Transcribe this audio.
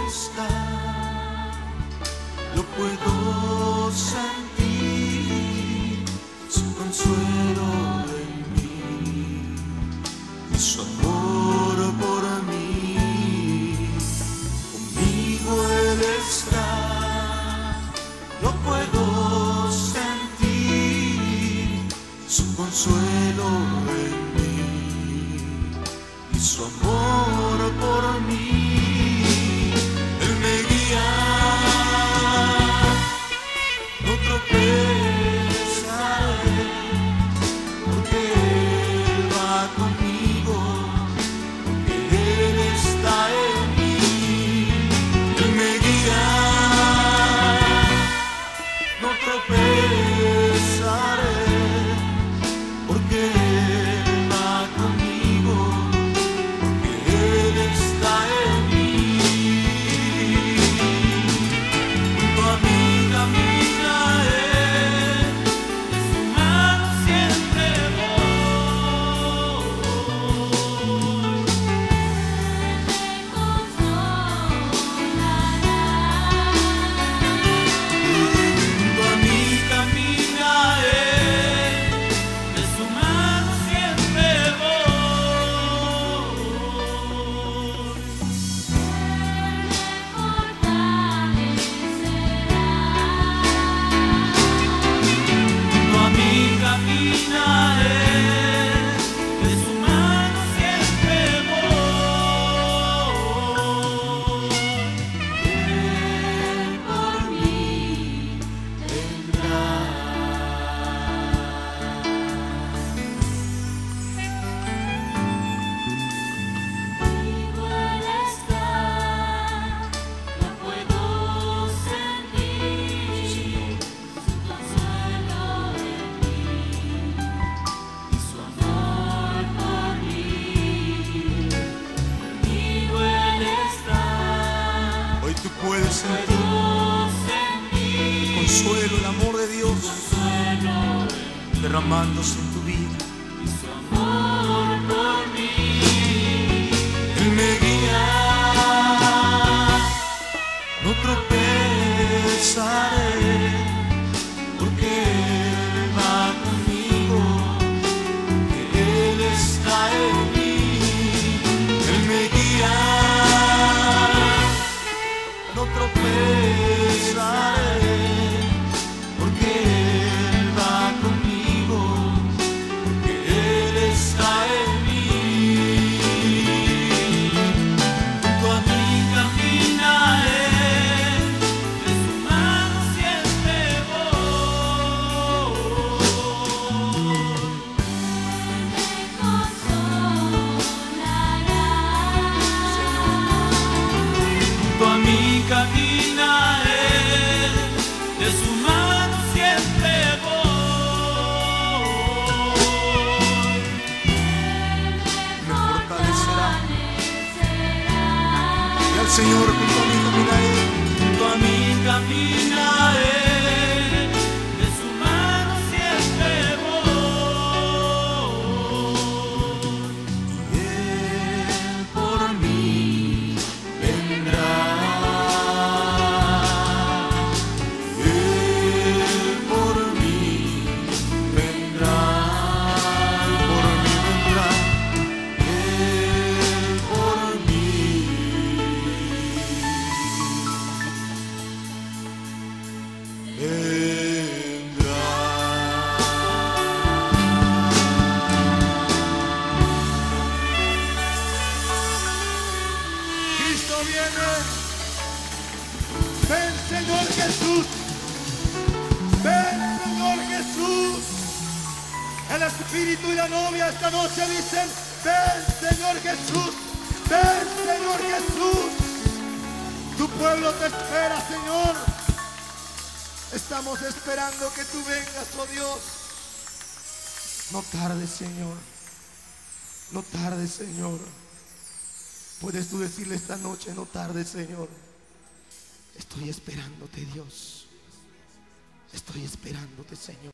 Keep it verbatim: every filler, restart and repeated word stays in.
está, lo puedo sentir, su consuelo en mí y su amor por mí. Conmigo Él está, lo puedo sentir, su consuelo en mí y su amor por mí. Él me guía, no tropezaré, porque Él va conmigo, porque Él está en mí. Él me guía, no tropezaré, porque Él va conmigo, porque Él está en mí. Junto a mí camina Él, de su mano siempre voy. Junto a mí camina Él, de su mano siempre voy. Junto a mí camina Él, de su mano siempre voy. Él por mí vendrá. Conmigo Él está, lo puedo sentir, su consuelo en mí y su amor por mí. Conmigo Él está. Hoy tú puedes sentir el consuelo, el amor de Dios derramándose en tu vida. Y su amor por mí. Él me guía, no tropezaré, porque Él va conmigo, porque Él está en mí. Él me guía, no tropezaré, porque Él va conmigo, porque Él está en mí. Junto a mí camina Él, de su mano siempre voy. Junto a mí camina Él, de su mano siempre voy. Me fortalecerá. Y al Señor, junto a mí camina Él, junto a mí camina Él, de su mano siempre voy. Y Él por mí vendrá. Él por mí vendrá. Por mí vendrá. Él por mí vendrá. Cristo viene. Ven, Señor Jesús. Ven, Señor Jesús. El Espíritu y la novia esta noche dicen: ven, Señor Jesús. Ven, Señor Jesús. Tu pueblo te espera, Señor. Estamos esperando que tú vengas, oh Dios. No tardes, Señor. No tardes, Señor. Puedes tú decirle esta noche: no tardes, Señor. Estoy esperándote, Dios. Estoy esperándote, Señor.